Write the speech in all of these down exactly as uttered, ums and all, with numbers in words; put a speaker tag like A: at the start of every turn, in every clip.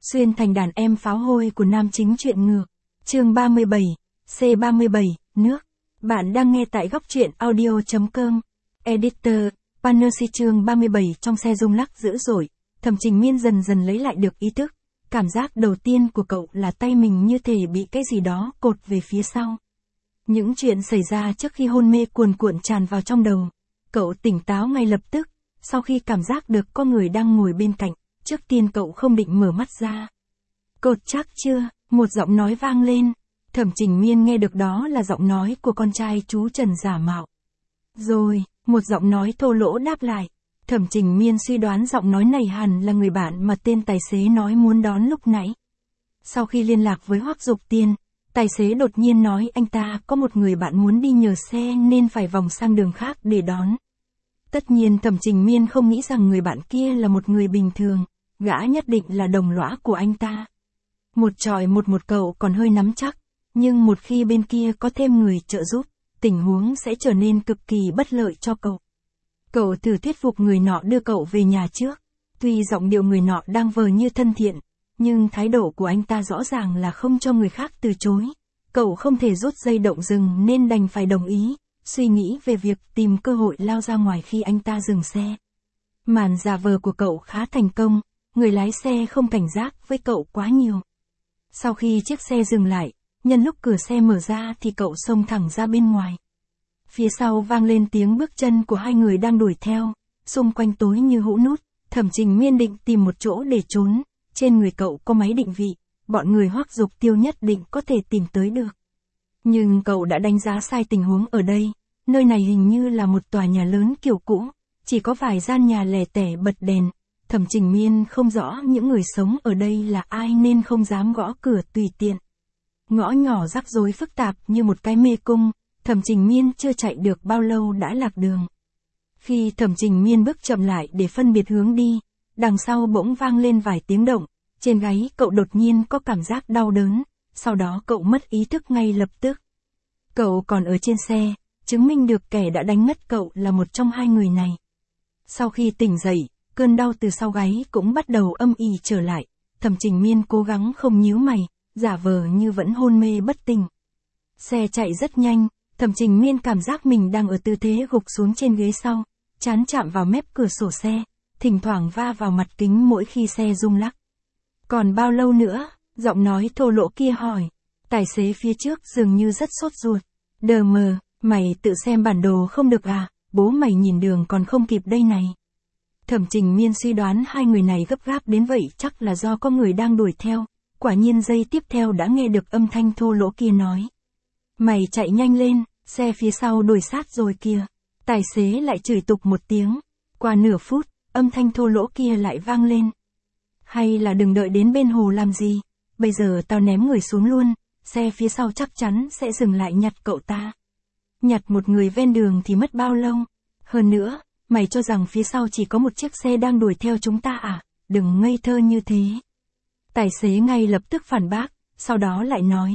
A: Xuyên thành đàn em pháo hôi của nam chính truyện ngược. Chương ba mươi bảy, C ba mươi bảy, nước. Bạn đang nghe tại góc truyện audio chấm com. Editor, Panersi chương ba mươi bảy trong xe rung lắc dữ dội. Thẩm Trình Miên dần dần lấy lại được ý thức. Cảm giác đầu tiên của cậu là tay mình như thể bị cái gì đó cột về phía sau. Những chuyện xảy ra trước khi hôn mê cuồn cuộn tràn vào trong đầu. Cậu tỉnh táo ngay lập tức, sau khi cảm giác được có người đang ngồi bên cạnh. Trước tiên cậu không định mở mắt ra. Cột chắc chưa? Một giọng nói vang lên. Thẩm Trình Miên nghe được đó là giọng nói của con trai chú Trần giả mạo. Rồi, một giọng nói thô lỗ đáp lại. Thẩm Trình Miên suy đoán giọng nói này hẳn là người bạn mà tên tài xế nói muốn đón lúc nãy. Sau khi liên lạc với Hoắc Dục Tiên, tài xế đột nhiên nói anh ta có một người bạn muốn đi nhờ xe nên phải vòng sang đường khác để đón. Tất nhiên Thẩm Trình Miên không nghĩ rằng người bạn kia là một người bình thường, gã nhất định là đồng lõa của anh ta. Một trọi một một cậu còn hơi nắm chắc, nhưng một khi bên kia có thêm người trợ giúp, tình huống sẽ trở nên cực kỳ bất lợi cho cậu. Cậu thử thuyết phục người nọ đưa cậu về nhà trước, tuy giọng điệu người nọ đang vờ như thân thiện, nhưng thái độ của anh ta rõ ràng là không cho người khác từ chối. Cậu không thể rút dây động rừng nên đành phải đồng ý, suy nghĩ về việc tìm cơ hội lao ra ngoài khi anh ta dừng xe. Màn giả vờ của cậu khá thành công, người lái xe không cảnh giác với cậu quá nhiều. Sau khi chiếc xe dừng lại, nhân lúc cửa xe mở ra thì cậu xông thẳng ra bên ngoài. Phía sau vang lên tiếng bước chân của hai người đang đuổi theo, xung quanh tối như hũ nút. Thẩm Trình Miên định tìm một chỗ để trốn, trên người cậu có máy định vị, bọn người Hoắc Dục Tiêu nhất định có thể tìm tới được. Nhưng cậu đã đánh giá sai tình huống ở đây, nơi này hình như là một tòa nhà lớn kiểu cũ, chỉ có vài gian nhà lẻ tẻ bật đèn. Thẩm Trình Miên không rõ những người sống ở đây là ai nên không dám gõ cửa tùy tiện. Ngõ nhỏ rắc rối phức tạp như một cái mê cung, Thẩm Trình Miên chưa chạy được bao lâu đã lạc đường. Khi Thẩm Trình Miên bước chậm lại để phân biệt hướng đi, đằng sau bỗng vang lên vài tiếng động, trên gáy cậu đột nhiên có cảm giác đau đớn, sau đó cậu mất ý thức ngay lập tức. Cậu còn ở trên xe, chứng minh được kẻ đã đánh ngất cậu là một trong hai người này. Sau khi tỉnh dậy, cơn đau từ sau gáy cũng bắt đầu âm ỉ trở lại. Thẩm Trình Miên cố gắng không nhíu mày, giả vờ như vẫn hôn mê bất tỉnh. Xe chạy rất nhanh, Thẩm Trình Miên cảm giác mình đang ở tư thế gục xuống trên ghế sau, trán chạm vào mép cửa sổ xe, thỉnh thoảng va vào mặt kính mỗi khi xe rung lắc. Còn bao lâu nữa? Giọng nói thô lỗ kia hỏi. Tài xế phía trước dường như rất sốt ruột. Đờ mờ, mày tự xem bản đồ không được à, bố mày nhìn đường còn không kịp đây này. Thẩm Trình Miên suy đoán hai người này gấp gáp đến vậy chắc là do có người đang đuổi theo. Quả nhiên giây tiếp theo đã nghe được âm thanh thô lỗ kia nói. Mày chạy nhanh lên, xe phía sau đuổi sát rồi kìa. Tài xế lại chửi tục một tiếng. Qua nửa phút, âm thanh thô lỗ kia lại vang lên. Hay là đừng đợi đến bên hồ làm gì, bây giờ tao ném người xuống luôn, xe phía sau chắc chắn sẽ dừng lại nhặt cậu ta. Nhặt một người ven đường thì mất bao lâu? Hơn nữa, mày cho rằng phía sau chỉ có một chiếc xe đang đuổi theo chúng ta à? Đừng ngây thơ như thế. Tài xế ngay lập tức phản bác, sau đó lại nói.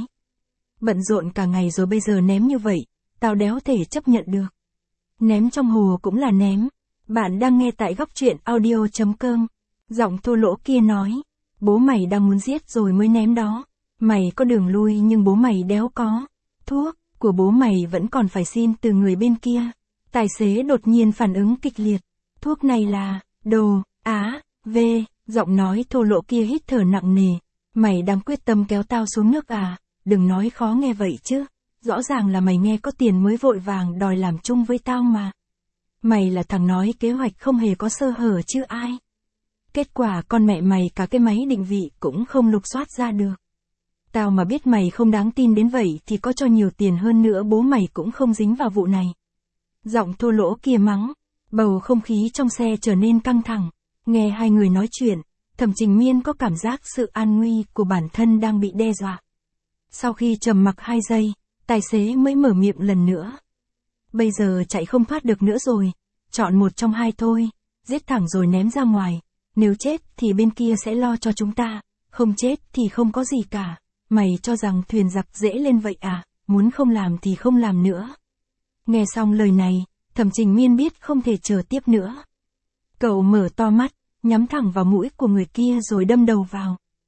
A: Bận rộn cả ngày rồi bây giờ ném như vậy, tao đéo thể chấp nhận được. Ném trong hồ cũng là ném. Bạn đang nghe tại góc truyện audio chấm com. Giọng thô lỗ kia nói. Bố mày đang muốn giết rồi mới ném đó. Mày có đường lui nhưng bố mày đéo có. Thuốc của bố mày vẫn còn phải xin từ người bên kia. Tài xế đột nhiên phản ứng kịch liệt. Thuốc này là, đồ, á, vê, giọng nói thô lỗ kia hít thở nặng nề. Mày đang quyết tâm kéo tao xuống nước à, đừng nói khó nghe vậy chứ. Rõ ràng là mày nghe có tiền mới vội vàng đòi làm chung với tao mà. Mày là thằng nói kế hoạch không hề có sơ hở chứ ai. Kết quả con mẹ mày cả cái máy định vị cũng không lục soát ra được. Tao mà biết mày không đáng tin đến vậy thì có cho nhiều tiền hơn nữa bố mày cũng không dính vào vụ này. Giọng thô lỗ kia mắng, bầu không khí trong xe trở nên căng thẳng. Nghe hai người nói chuyện, Thẩm Trình Miên có cảm giác sự an nguy của bản thân đang bị đe dọa. Sau khi trầm mặc hai giây, tài xế mới mở miệng lần nữa. Bây giờ chạy không thoát được nữa rồi, chọn một trong hai thôi, giết thẳng rồi ném ra ngoài. Nếu chết thì bên kia sẽ lo cho chúng ta, không chết thì không có gì cả. Mày cho rằng thuyền giặc dễ lên vậy à, muốn không làm thì không làm nữa. Nghe xong lời này, Thẩm Trình Miên biết không thể chờ tiếp nữa. Cậu mở to mắt, nhắm thẳng vào mũi của người kia rồi đâm đầu vào.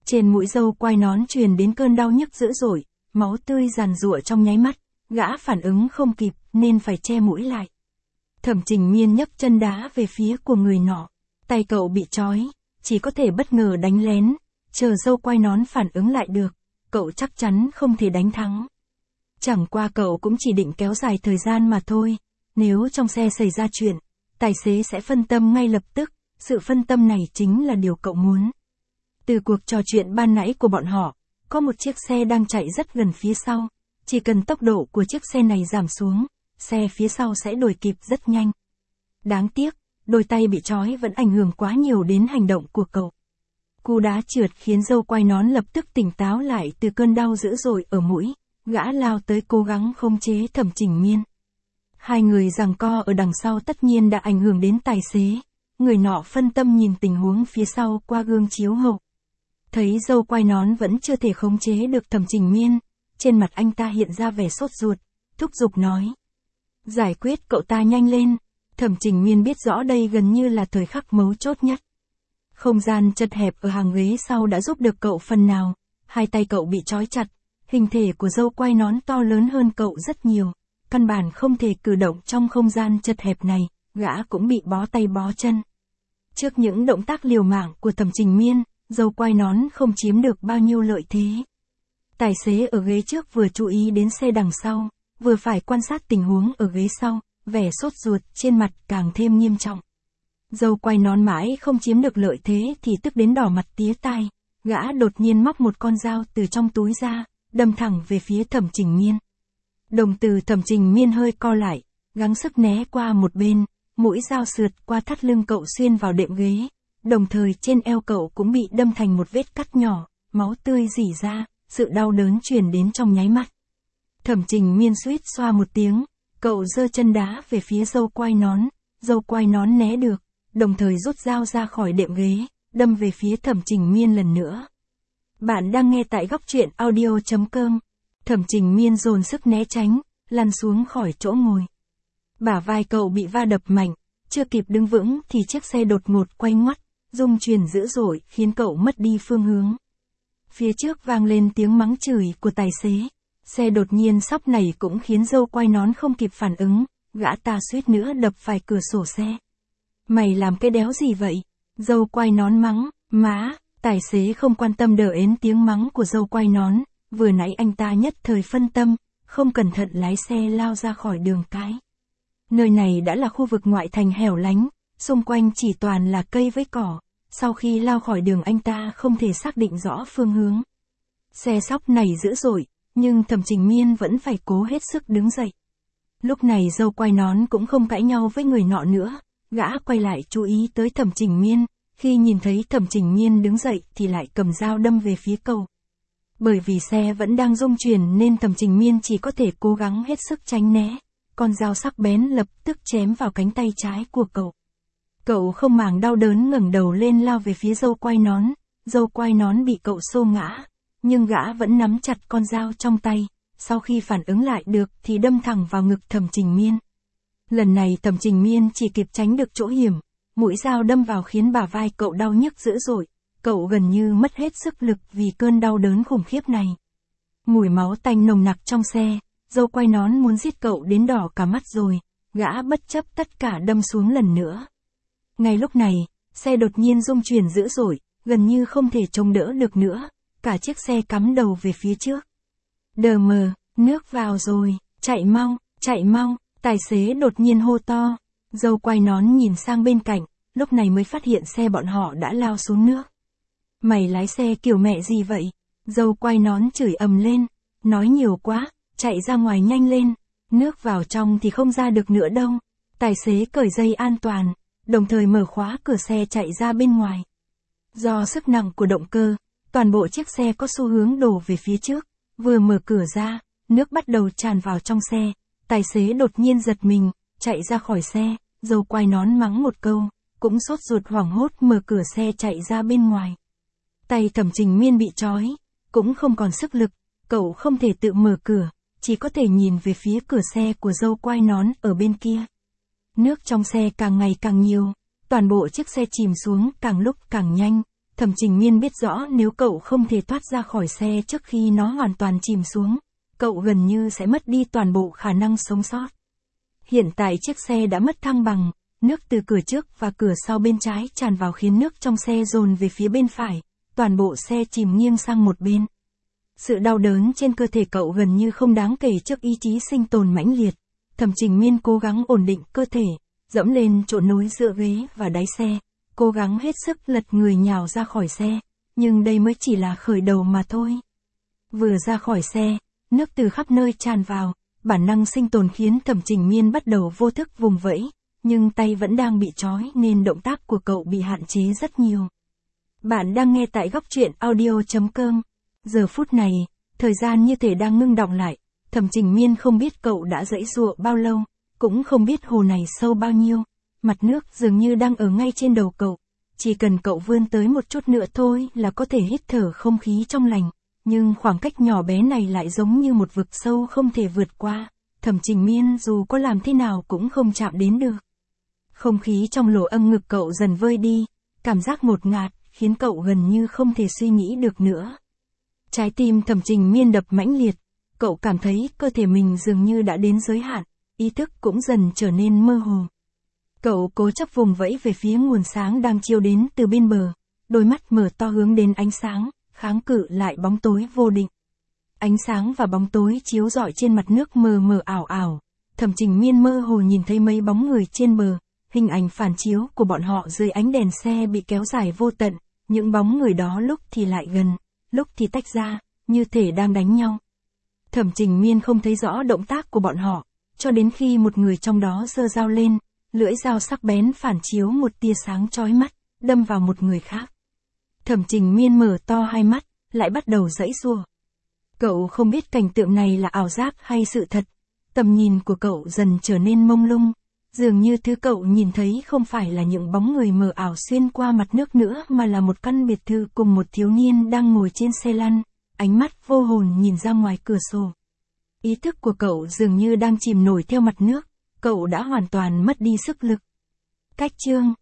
A: Trên mũi dâu quai nón truyền đến cơn đau nhức dữ dội, máu tươi giàn giụa trong nháy mắt, gã phản ứng không kịp nên phải che mũi lại. Thẩm Trình Miên nhấc chân đá về phía của người nọ, tay cậu bị trói, chỉ có thể bất ngờ đánh lén, chờ dâu quai nón phản ứng lại được, cậu chắc chắn không thể đánh thắng. Chẳng qua cậu cũng chỉ định kéo dài thời gian mà thôi, nếu trong xe xảy ra chuyện, tài xế sẽ phân tâm ngay lập tức, sự phân tâm này chính là điều cậu muốn. Từ cuộc trò chuyện ban nãy của bọn họ, có một chiếc xe đang chạy rất gần phía sau, chỉ cần tốc độ của chiếc xe này giảm xuống, xe phía sau sẽ đuổi kịp rất nhanh. Đáng tiếc, đôi tay bị trói vẫn ảnh hưởng quá nhiều đến hành động của cậu. Cú đá trượt khiến dâu quai nón lập tức tỉnh táo lại từ cơn đau dữ dội ở mũi, gã lao tới cố gắng khống chế Thẩm Trình Miên. Hai người giằng co ở đằng sau tất nhiên đã ảnh hưởng đến tài xế, người nọ phân tâm nhìn tình huống phía sau qua gương chiếu hậu. Thấy dâu quai nón vẫn chưa thể khống chế được Thẩm Trình Miên, trên mặt anh ta hiện ra vẻ sốt ruột, thúc giục nói. Giải quyết cậu ta nhanh lên, Thẩm Trình Miên biết rõ đây gần như là thời khắc mấu chốt nhất. Không gian chật hẹp ở hàng ghế sau đã giúp được cậu phần nào, hai tay cậu bị trói chặt, hình thể của dâu quai nón to lớn hơn cậu rất nhiều, căn bản không thể cử động trong không gian chật hẹp này, gã cũng bị bó tay bó chân. Trước những động tác liều mạng của Thẩm Trình Miên, dâu quai nón không chiếm được bao nhiêu lợi thế. Tài xế ở ghế trước vừa chú ý đến xe đằng sau, vừa phải quan sát tình huống ở ghế sau, vẻ sốt ruột trên mặt càng thêm nghiêm trọng. Dâu quai nón mãi không chiếm được lợi thế thì tức đến đỏ mặt tía tai, gã đột nhiên móc một con dao từ trong túi ra, đâm thẳng về phía Thẩm Trình Miên. Đồng tử Thẩm Trình Miên hơi co lại, gắng sức né qua một bên, mũi dao sượt qua thắt lưng cậu xuyên vào đệm ghế, đồng thời trên eo cậu cũng bị đâm thành một vết cắt nhỏ, máu tươi rỉ ra, sự đau đớn truyền đến trong nháy mắt. Thẩm Trình Miên suýt xoa một tiếng, cậu giơ chân đá về phía dâu quai nón, dâu quai nón né được, đồng thời rút dao ra khỏi đệm ghế, đâm về phía Thẩm Trình Miên lần nữa. Bạn đang nghe tại góc truyện audio chấm com. Thẩm Trình Miên dồn sức né tránh, lăn xuống khỏi chỗ ngồi. Bả vai cậu bị va đập mạnh, chưa kịp đứng vững thì chiếc xe đột ngột quay ngoắt, rung chuyển dữ dội khiến cậu mất đi phương hướng. Phía trước vang lên tiếng mắng chửi của tài xế. Xe đột nhiên sóc này cũng khiến dâu quai nón không kịp phản ứng, gã ta suýt nữa đập phải cửa sổ xe. Mày làm cái đéo gì vậy? Dâu quai nón mắng, má, tài xế không quan tâm đờ ến tiếng mắng của dâu quai nón, vừa nãy anh ta nhất thời phân tâm, không cẩn thận lái xe lao ra khỏi đường cái. Nơi này đã là khu vực ngoại thành hẻo lánh, xung quanh chỉ toàn là cây với cỏ, sau khi lao khỏi đường anh ta không thể xác định rõ phương hướng. Xe sóc này dữ dội, nhưng Thẩm Trình Miên vẫn phải cố hết sức đứng dậy. Lúc này dâu quai nón cũng không cãi nhau với người nọ nữa, gã quay lại chú ý tới Thẩm Trình Miên, khi nhìn thấy Thẩm Trình Miên đứng dậy thì lại cầm dao đâm về phía cậu. Bởi vì xe vẫn đang rung chuyển nên Thẩm Trình Miên chỉ có thể cố gắng hết sức tránh né, con dao sắc bén lập tức chém vào cánh tay trái của cậu. Cậu không màng đau đớn ngẩng đầu lên lao về phía dâu quai nón, dâu quai nón bị cậu xô ngã, nhưng gã vẫn nắm chặt con dao trong tay, sau khi phản ứng lại được thì đâm thẳng vào ngực Thẩm Trình Miên. Lần này Thẩm Trình Miên chỉ kịp tránh được chỗ hiểm, mũi dao đâm vào khiến bả vai cậu đau nhức dữ dội, cậu gần như mất hết sức lực vì cơn đau đớn khủng khiếp này. Mùi máu tanh nồng nặc trong xe, dâu quai nón muốn giết cậu đến đỏ cả mắt rồi, gã bất chấp tất cả đâm xuống lần nữa. Ngay lúc này, xe đột nhiên rung chuyển dữ dội, gần như không thể chống đỡ được nữa, cả chiếc xe cắm đầu về phía trước. Đờ mờ, nước vào rồi, chạy mau, chạy mau, tài xế đột nhiên hô to. Dâu quai nón nhìn sang bên cạnh, lúc này mới phát hiện xe bọn họ đã lao xuống nước. Mày lái xe kiểu mẹ gì vậy? Dâu quai nón chửi ầm lên, nói nhiều quá, chạy ra ngoài nhanh lên, nước vào trong thì không ra được nữa đâu. Tài xế cởi dây an toàn, đồng thời mở khóa cửa xe chạy ra bên ngoài. Do sức nặng của động cơ, toàn bộ chiếc xe có xu hướng đổ về phía trước, vừa mở cửa ra, nước bắt đầu tràn vào trong xe, tài xế đột nhiên giật mình, chạy ra khỏi xe, dâu quai nón mắng một câu, cũng sốt ruột hoảng hốt mở cửa xe chạy ra bên ngoài. Tay Thẩm Trình Miên bị trói, cũng không còn sức lực, cậu không thể tự mở cửa, chỉ có thể nhìn về phía cửa xe của dâu quai nón ở bên kia. Nước trong xe càng ngày càng nhiều, toàn bộ chiếc xe chìm xuống càng lúc càng nhanh, Thẩm Trình Miên biết rõ nếu cậu không thể thoát ra khỏi xe trước khi nó hoàn toàn chìm xuống, cậu gần như sẽ mất đi toàn bộ khả năng sống sót. Hiện tại chiếc xe đã mất thăng bằng, nước từ cửa trước và cửa sau bên trái tràn vào khiến nước trong xe dồn về phía bên phải, toàn bộ xe chìm nghiêng sang một bên. Sự đau đớn trên cơ thể cậu gần như không đáng kể trước ý chí sinh tồn mãnh liệt. Thẩm Trình Miên cố gắng ổn định cơ thể, dẫm lên chỗ nối giữa ghế và đáy xe, cố gắng hết sức lật người nhào ra khỏi xe, nhưng đây mới chỉ là khởi đầu mà thôi. Vừa ra khỏi xe, nước từ khắp nơi tràn vào, bản năng sinh tồn khiến Thẩm Trình Miên bắt đầu vô thức vùng vẫy, nhưng tay vẫn đang bị trói nên động tác của cậu bị hạn chế rất nhiều. Bạn đang nghe tại góc truyện audio chấm com. Giờ phút này, thời gian như thể đang ngưng đọng lại, Thẩm Trình Miên không biết cậu đã giãy giụa bao lâu, cũng không biết hồ này sâu bao nhiêu, mặt nước dường như đang ở ngay trên đầu cậu, chỉ cần cậu vươn tới một chút nữa thôi là có thể hít thở không khí trong lành, nhưng khoảng cách nhỏ bé này lại giống như một vực sâu không thể vượt qua, Thẩm Trình Miên dù có làm thế nào cũng không chạm đến được. Không khí trong lỗ âm ngực cậu dần vơi đi, cảm giác ngột ngạt, khiến cậu gần như không thể suy nghĩ được nữa. Trái tim Thẩm Trình Miên đập mãnh liệt, cậu cảm thấy cơ thể mình dường như đã đến giới hạn, ý thức cũng dần trở nên mơ hồ. Cậu cố chấp vùng vẫy về phía nguồn sáng đang chiếu đến từ bên bờ, đôi mắt mở to hướng đến ánh sáng, kháng cự lại bóng tối vô định. Ánh sáng và bóng tối chiếu rọi trên mặt nước mờ mờ ảo ảo, Thẩm Trình Miên mơ hồ nhìn thấy mấy bóng người trên bờ, hình ảnh phản chiếu của bọn họ dưới ánh đèn xe bị kéo dài vô tận, những bóng người đó lúc thì lại gần, lúc thì tách ra, như thể đang đánh nhau. Thẩm Trình Miên không thấy rõ động tác của bọn họ, cho đến khi một người trong đó giơ dao lên, lưỡi dao sắc bén phản chiếu một tia sáng chói mắt, đâm vào một người khác. Thẩm Trình Miên mở to hai mắt, lại bắt đầu giãy giụa. Cậu không biết cảnh tượng này là ảo giác hay sự thật, tầm nhìn của cậu dần trở nên mông lung, dường như thứ cậu nhìn thấy không phải là những bóng người mờ ảo xuyên qua mặt nước nữa mà là một căn biệt thự cùng một thiếu niên đang ngồi trên xe lăn, ánh mắt vô hồn nhìn ra ngoài cửa sổ. Ý thức của cậu dường như đang chìm nổi theo mặt nước, cậu đã hoàn toàn mất đi sức lực. Cách chương